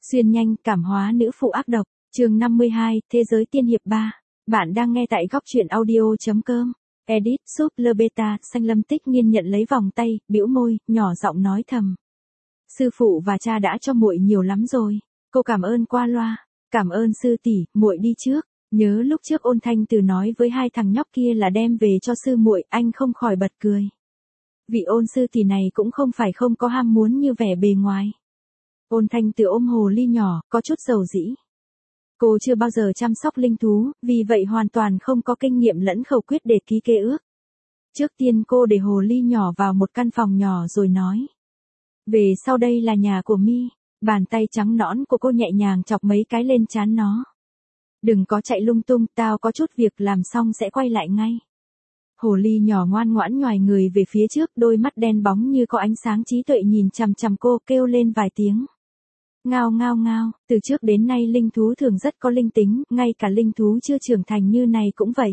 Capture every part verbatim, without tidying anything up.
Xuyên nhanh, cảm hóa nữ phụ ác độc, chương năm mươi hai, Thế giới tiên hiệp ba. Bạn đang nghe tại góc truyện audio.com. Edit, Super Beta, Xanh Lâm Tích Nghiên nhận lấy vòng tay, bĩu môi, nhỏ giọng nói thầm. Sư phụ và cha đã cho muội nhiều lắm rồi. Cô cảm ơn qua loa. Cảm ơn sư tỷ, muội đi trước. Nhớ lúc trước Ôn Thanh Từ nói với hai thằng nhóc kia là đem về cho sư muội, anh không khỏi bật cười. Vị Ôn sư tỷ này cũng không phải không có ham muốn như vẻ bề ngoài. Ôn Thanh Từ ôm hồ ly nhỏ, có chút dầu dĩ. Cô chưa bao giờ chăm sóc linh thú, vì vậy hoàn toàn không có kinh nghiệm lẫn khẩu quyết để ký kế ước. Trước tiên cô để hồ ly nhỏ vào một căn phòng nhỏ rồi nói. Về sau đây là nhà của Mi. Bàn tay trắng nõn của cô nhẹ nhàng chọc mấy cái lên trán nó. Đừng có chạy lung tung, tao có chút việc làm xong sẽ quay lại ngay. Hồ ly nhỏ ngoan ngoãn nhoài người về phía trước, đôi mắt đen bóng như có ánh sáng trí tuệ nhìn chằm chằm cô, kêu lên vài tiếng. Ngao ngao ngao, từ trước đến nay linh thú thường rất có linh tính, ngay cả linh thú chưa trưởng thành như này cũng vậy.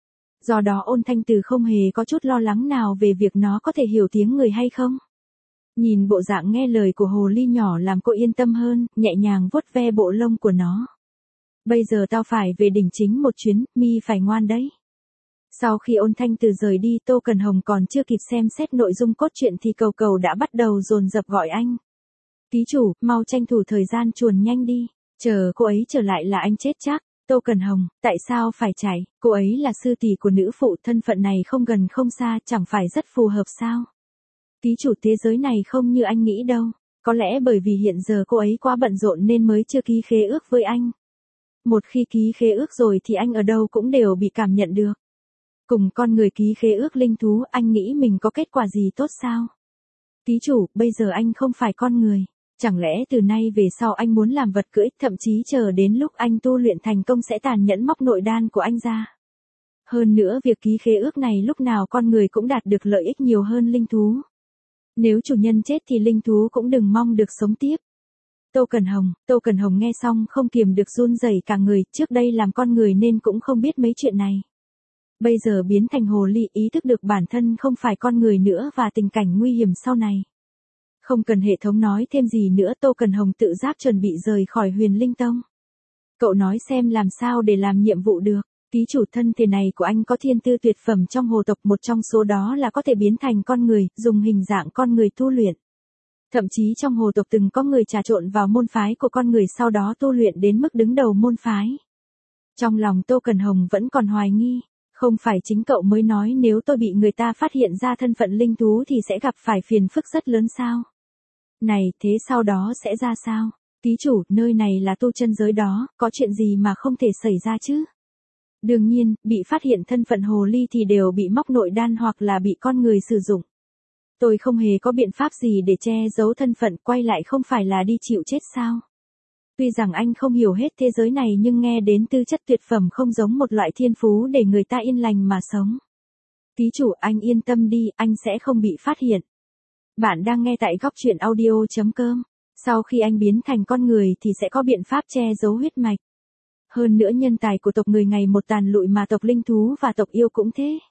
Do đó Ôn Thanh Từ không hề có chút lo lắng nào về việc nó có thể hiểu tiếng người hay không. Nhìn bộ dạng nghe lời của hồ ly nhỏ làm cô yên tâm hơn, nhẹ nhàng vuốt ve bộ lông của nó. Bây giờ tao phải về đỉnh chính một chuyến, Mi phải ngoan đấy. Sau khi Ôn Thanh Từ rời đi, Tô Cần Hồng còn chưa kịp xem xét nội dung cốt truyện thì Cầu Cầu đã bắt đầu dồn dập gọi anh. Ký chủ, mau tranh thủ thời gian chuồn nhanh đi, chờ cô ấy trở lại là anh chết chắc. Tô Cần Hồng, tại sao phải chạy, cô ấy là sư tỷ của nữ phụ, thân phận này không gần không xa, chẳng phải rất phù hợp sao? Ký chủ, thế giới này không như anh nghĩ đâu, có lẽ bởi vì hiện giờ cô ấy quá bận rộn nên mới chưa ký khế ước với anh. Một khi ký khế ước rồi thì anh ở đâu cũng đều bị cảm nhận được. Cùng con người ký khế ước linh thú, anh nghĩ mình có kết quả gì tốt sao? Ký chủ, bây giờ anh không phải con người. Chẳng lẽ từ nay về sau anh muốn làm vật cưỡi, thậm chí chờ đến lúc anh tu luyện thành công sẽ tàn nhẫn móc nội đan của anh ra. Hơn nữa việc ký khế ước này lúc nào con người cũng đạt được lợi ích nhiều hơn linh thú. Nếu chủ nhân chết thì linh thú cũng đừng mong được sống tiếp. Tô Cần Hồng, Tô Cần Hồng nghe xong không kiềm được run rẩy cả người, trước đây làm con người nên cũng không biết mấy chuyện này. Bây giờ biến thành hồ ly, ý thức được bản thân không phải con người nữa và tình cảnh nguy hiểm sau này. Không cần hệ thống nói thêm gì nữa, Tô Cần Hồng tự giác chuẩn bị rời khỏi Huyền Linh Tông. Cậu nói xem làm sao để làm nhiệm vụ được. Ký chủ, thân thể này của anh có thiên tư tuyệt phẩm trong hồ tộc, một trong số đó là có thể biến thành con người, dùng hình dạng con người tu luyện. Thậm chí trong hồ tộc từng có người trà trộn vào môn phái của con người sau đó tu luyện đến mức đứng đầu môn phái. Trong lòng Tô Cần Hồng vẫn còn hoài nghi, không phải chính cậu mới nói nếu tôi bị người ta phát hiện ra thân phận linh thú thì sẽ gặp phải phiền phức rất lớn sao? Này, thế sau đó sẽ ra sao? Ký chủ, nơi này là tu chân giới đó, có chuyện gì mà không thể xảy ra chứ? Đương nhiên, bị phát hiện thân phận hồ ly thì đều bị móc nội đan hoặc là bị con người sử dụng. Tôi không hề có biện pháp gì để che giấu thân phận, quay lại không phải là đi chịu chết sao? Tuy rằng anh không hiểu hết thế giới này nhưng nghe đến tư chất tuyệt phẩm không giống một loại thiên phú để người ta yên lành mà sống. Ký chủ, anh yên tâm đi, anh sẽ không bị phát hiện. Bạn đang nghe tại góc truyện audio.com. Sau khi anh biến thành con người thì sẽ có biện pháp che giấu huyết mạch. Hơn nữa nhân tài của tộc người ngày một tàn lụi mà tộc linh thú và tộc yêu cũng thế.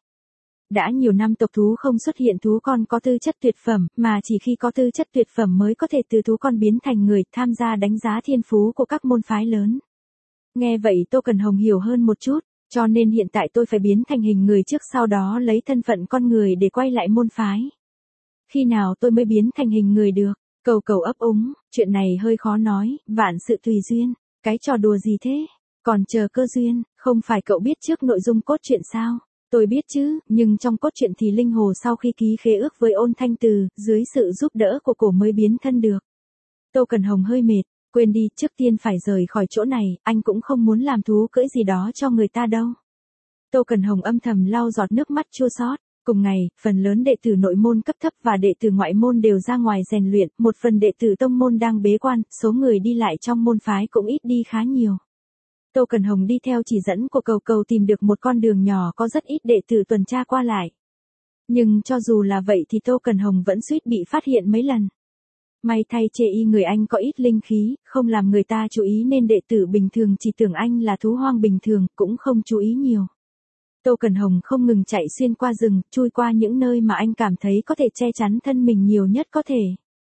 Đã nhiều năm tộc thú không xuất hiện thú con có tư chất tuyệt phẩm, mà chỉ khi có tư chất tuyệt phẩm mới có thể từ thú con biến thành người, tham gia đánh giá thiên phú của các môn phái lớn. Nghe vậy Tô Cần Hồng hiểu hơn một chút, cho nên hiện tại tôi phải biến thành hình người trước, sau đó lấy thân phận con người để quay lại môn phái. Khi nào tôi mới biến thành hình người được? Cầu Cầu ấp úng, chuyện này hơi khó nói, vạn sự tùy duyên. Cái trò đùa gì thế? Còn chờ cơ duyên, không phải cậu biết trước nội dung cốt truyện sao? Tôi biết chứ, nhưng trong cốt truyện thì Linh Hồ sau khi ký khế ước với Ôn Thanh Từ, dưới sự giúp đỡ của cổ mới biến thân được. Tô Cần Hồng hơi mệt, quên đi, trước tiên phải rời khỏi chỗ này, anh cũng không muốn làm thú cưỡi gì đó cho người ta đâu. Tô Cần Hồng âm thầm lau giọt nước mắt chua xót. Cùng ngày, phần lớn đệ tử nội môn cấp thấp và đệ tử ngoại môn đều ra ngoài rèn luyện, một phần đệ tử tông môn đang bế quan, số người đi lại trong môn phái cũng ít đi khá nhiều. Tô Cần Hồng đi theo chỉ dẫn của Cầu Cầu tìm được một con đường nhỏ có rất ít đệ tử tuần tra qua lại. Nhưng cho dù là vậy thì Tô Cần Hồng vẫn suýt bị phát hiện mấy lần. May thay chê y người anh có ít linh khí, không làm người ta chú ý nên đệ tử bình thường chỉ tưởng anh là thú hoang bình thường, cũng không chú ý nhiều. Tô Cần Hồng không ngừng chạy xuyên qua rừng, chui qua những nơi mà anh cảm thấy có thể che chắn thân mình nhiều nhất có thể.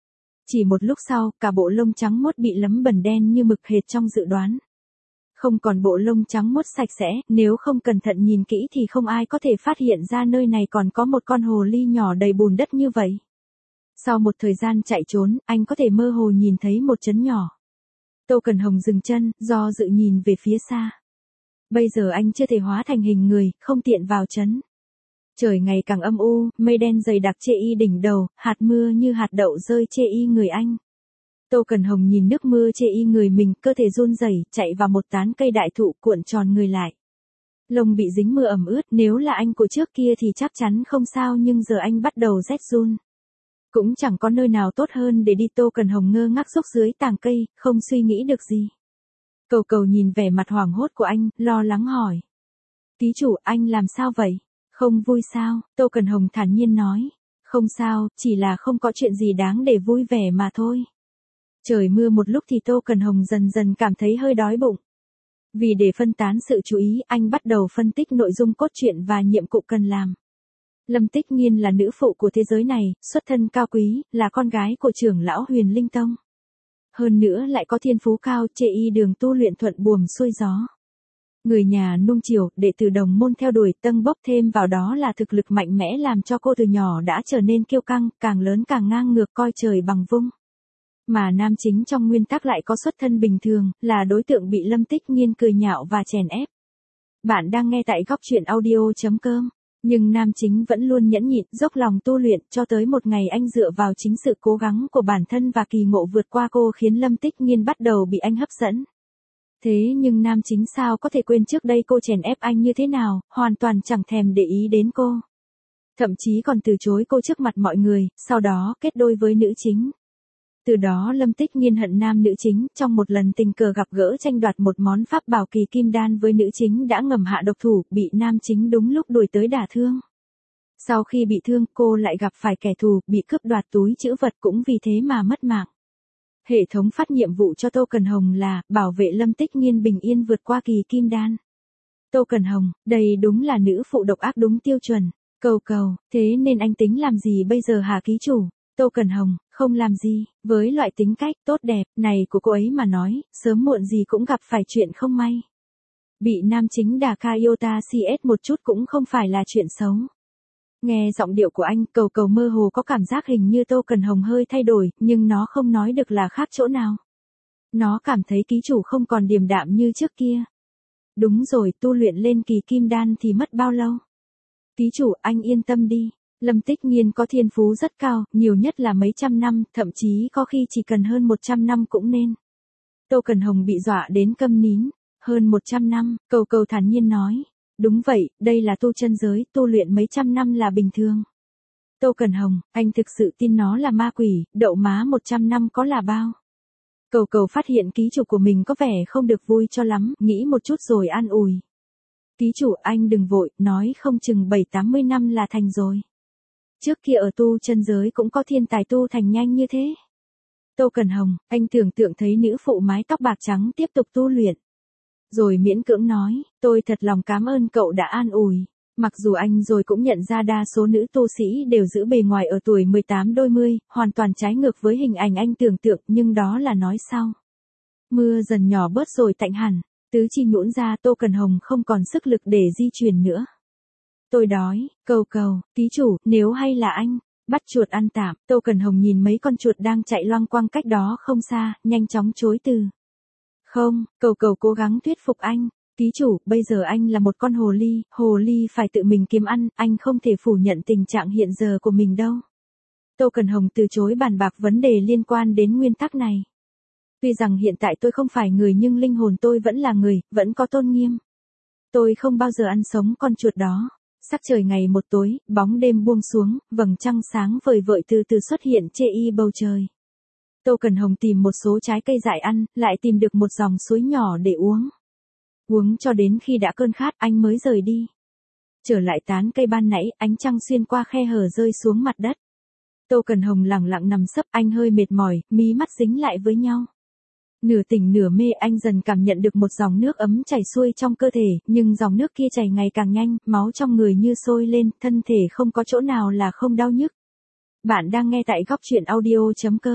Chỉ một lúc sau, cả bộ lông trắng muốt bị lấm bẩn đen như mực hệt trong dự đoán. Không còn bộ lông trắng muốt sạch sẽ, nếu không cẩn thận nhìn kỹ thì không ai có thể phát hiện ra nơi này còn có một con hồ ly nhỏ đầy bùn đất như vậy. Sau một thời gian chạy trốn, anh có thể mơ hồ nhìn thấy một trấn nhỏ. Tô Cẩn Hồng dừng chân, do dự nhìn về phía xa. Bây giờ anh chưa thể hóa thành hình người, không tiện vào trấn. Trời ngày càng âm u, mây đen dày đặc che y đỉnh đầu, hạt mưa như hạt đậu rơi che y người anh. Tô Cẩn Hồng nhìn nước mưa che y người mình, cơ thể run rẩy, chạy vào một tán cây đại thụ cuộn tròn người lại. Lông bị dính mưa ẩm ướt, nếu là anh của trước kia thì chắc chắn không sao, nhưng giờ anh bắt đầu rét run. Cũng chẳng có nơi nào tốt hơn để đi. Tô Cẩn Hồng ngơ ngác xúc dưới tàng cây, không suy nghĩ được gì. Cầu Cầu nhìn vẻ mặt hoảng hốt của anh, lo lắng hỏi. Ký chủ, anh làm sao vậy? Không vui sao? Tô Cẩn Hồng thản nhiên nói. Không sao, chỉ là không có chuyện gì đáng để vui vẻ mà thôi. Trời mưa một lúc thì Tô Cẩn Hồng dần dần cảm thấy hơi đói bụng. Vì để phân tán sự chú ý, anh bắt đầu phân tích nội dung cốt truyện và nhiệm vụ cần làm. Lâm Tích Nghiên là nữ phụ của thế giới này, xuất thân cao quý, là con gái của trưởng lão Huyền Linh Tông. Hơn nữa lại có thiên phú cao, chê y đường tu luyện thuận buồm xuôi gió. Người nhà nuông chiều, đệ tử đồng môn theo đuổi, tâng bốc thêm vào đó là thực lực mạnh mẽ làm cho cô từ nhỏ đã trở nên kiêu căng, càng lớn càng ngang ngược, coi trời bằng vung. Mà nam chính trong nguyên tắc lại có xuất thân bình thường, là đối tượng bị Lâm Tích Nghiên cười nhạo và chèn ép. Bạn đang nghe tại góc truyện audio chấm com. Nhưng nam chính vẫn luôn nhẫn nhịn, dốc lòng tu luyện, cho tới một ngày anh dựa vào chính sự cố gắng của bản thân và kỳ ngộ vượt qua cô khiến Lâm Tích Nghiên bắt đầu bị anh hấp dẫn. Thế nhưng nam chính sao có thể quên trước đây cô chèn ép anh như thế nào, hoàn toàn chẳng thèm để ý đến cô. Thậm chí còn từ chối cô trước mặt mọi người, sau đó kết đôi với nữ chính. Từ đó Lâm Tích Nghiên hận nam nữ chính, trong một lần tình cờ gặp gỡ tranh đoạt một món pháp bảo kỳ kim đan với nữ chính đã ngầm hạ độc thủ, bị nam chính đúng lúc đuổi tới đả thương. Sau khi bị thương, cô lại gặp phải kẻ thù, bị cướp đoạt túi trữ vật, cũng vì thế mà mất mạng. Hệ thống phát nhiệm vụ cho Tô Cẩn Hồng là bảo vệ Lâm Tích Nghiên bình yên vượt qua kỳ kim đan. Tô Cẩn Hồng, đây đúng là nữ phụ độc ác đúng tiêu chuẩn. Cầu Cầu, thế nên anh tính làm gì bây giờ hả ký chủ? Tô Cẩn Hồng, không làm gì, với loại tính cách tốt đẹp này của cô ấy mà nói, sớm muộn gì cũng gặp phải chuyện không may. Bị nam chính đả Kaiota xê ét một chút cũng không phải là chuyện xấu. Nghe giọng điệu của anh, Cầu Cầu mơ hồ có cảm giác hình như Tô Cẩn Hồng hơi thay đổi, nhưng nó không nói được là khác chỗ nào. Nó cảm thấy ký chủ không còn điềm đạm như trước kia. Đúng rồi, tu luyện lên kỳ kim đan thì mất bao lâu? Ký chủ, anh yên tâm đi. Lâm Tích Nghiên có thiên phú rất cao, nhiều nhất là mấy trăm năm, thậm chí có khi chỉ cần hơn một trăm năm cũng nên. Tô Cẩn Hồng bị dọa đến câm nín. Hơn một trăm năm, Cầu Cầu thản nhiên nói. Đúng vậy, đây là tu chân giới, tu luyện mấy trăm năm là bình thường. Tô Cẩn Hồng, anh thực sự tin nó là ma quỷ, đậu má một trăm năm có là bao? Cầu Cầu phát hiện ký chủ của mình có vẻ không được vui cho lắm, nghĩ một chút rồi an ủi. Ký chủ, anh đừng vội, nói không chừng bảy tám mươi năm là thành rồi. Trước kia ở tu chân giới cũng có thiên tài tu thành nhanh như thế. Tô Cẩn Hồng, anh tưởng tượng thấy nữ phụ mái tóc bạc trắng tiếp tục tu luyện. Rồi miễn cưỡng nói, tôi thật lòng cảm ơn cậu đã an ủi. Mặc dù anh rồi cũng nhận ra đa số nữ tu sĩ đều giữ bề ngoài ở tuổi mười tám đôi mươi, hoàn toàn trái ngược với hình ảnh anh tưởng tượng, nhưng đó là nói sau. Mưa dần nhỏ bớt rồi tạnh hẳn, tứ chi nhũn ra, Tô Cẩn Hồng không còn sức lực để di chuyển nữa. Tôi đói, Cầu Cầu, ký chủ, nếu hay là anh, bắt chuột ăn tạm. Tô Cẩn Hồng nhìn mấy con chuột đang chạy loang quang cách đó không xa, nhanh chóng chối từ. Không, Cầu Cầu cố gắng thuyết phục anh. Ký chủ, bây giờ anh là một con hồ ly, hồ ly phải tự mình kiếm ăn, anh không thể phủ nhận tình trạng hiện giờ của mình đâu. Tô Cẩn Hồng từ chối bàn bạc vấn đề liên quan đến nguyên tắc này. Tuy rằng hiện tại tôi không phải người nhưng linh hồn tôi vẫn là người, vẫn có tôn nghiêm. Tôi không bao giờ ăn sống con chuột đó. Sắc trời ngày một tối, bóng đêm buông xuống, vầng trăng sáng vời vợi từ từ xuất hiện chê y bầu trời. Tô Cẩn Hồng tìm một số trái cây dại ăn, lại tìm được một dòng suối nhỏ để uống. Uống cho đến khi đã cơn khát anh mới rời đi. Trở lại tán cây ban nãy, ánh trăng xuyên qua khe hở rơi xuống mặt đất. Tô Cẩn Hồng lẳng lặng nằm sấp, anh hơi mệt mỏi, mí mắt dính lại với nhau. Nửa tỉnh nửa mê, anh dần cảm nhận được một dòng nước ấm chảy xuôi trong cơ thể, nhưng dòng nước kia chảy ngày càng nhanh, máu trong người như sôi lên, thân thể không có chỗ nào là không đau nhức. Bạn đang nghe tại góc truyện audio chấm com.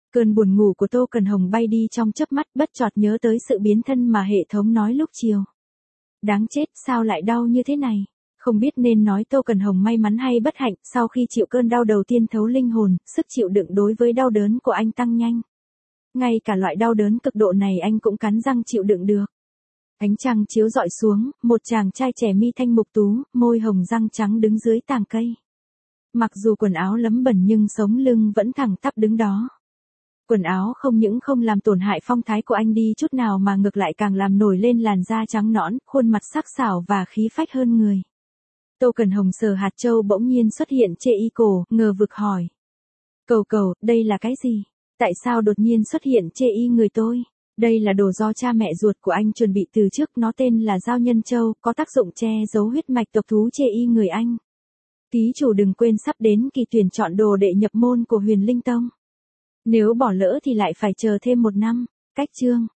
Cơn buồn ngủ của Tô Cần Hồng bay đi trong chớp mắt, bất chợt nhớ tới sự biến thân mà hệ thống nói lúc chiều. Đáng chết, sao lại đau như thế này? Không biết nên nói Tô Cần Hồng may mắn hay bất hạnh, sau khi chịu cơn đau đầu tiên thấu linh hồn, sức chịu đựng đối với đau đớn của anh tăng nhanh. Ngay cả loại đau đớn cực độ này anh cũng cắn răng chịu đựng được. Ánh trăng chiếu rọi xuống, một chàng trai trẻ mi thanh mục tú, môi hồng răng trắng đứng dưới tàng cây. Mặc dù quần áo lấm bẩn nhưng sống lưng vẫn thẳng tắp đứng đó. Quần áo không những không làm tổn hại phong thái của anh đi chút nào mà ngược lại càng làm nổi lên làn da trắng nõn, khuôn mặt sắc sảo và khí phách hơn người. Tô Cần Hồng sờ hạt châu bỗng nhiên xuất hiện chê y cổ, ngờ vực hỏi. Cầu cầu, đây là cái gì? Tại sao đột nhiên xuất hiện chê y người tôi? Đây là đồ do cha mẹ ruột của anh chuẩn bị từ trước, nó tên là Giao Nhân Châu, có tác dụng che giấu huyết mạch tộc thú chê y người anh. Ký chủ đừng quên sắp đến kỳ tuyển chọn đồ đệ nhập môn của Huyền Linh Tông. Nếu bỏ lỡ thì lại phải chờ thêm một năm. Cách chương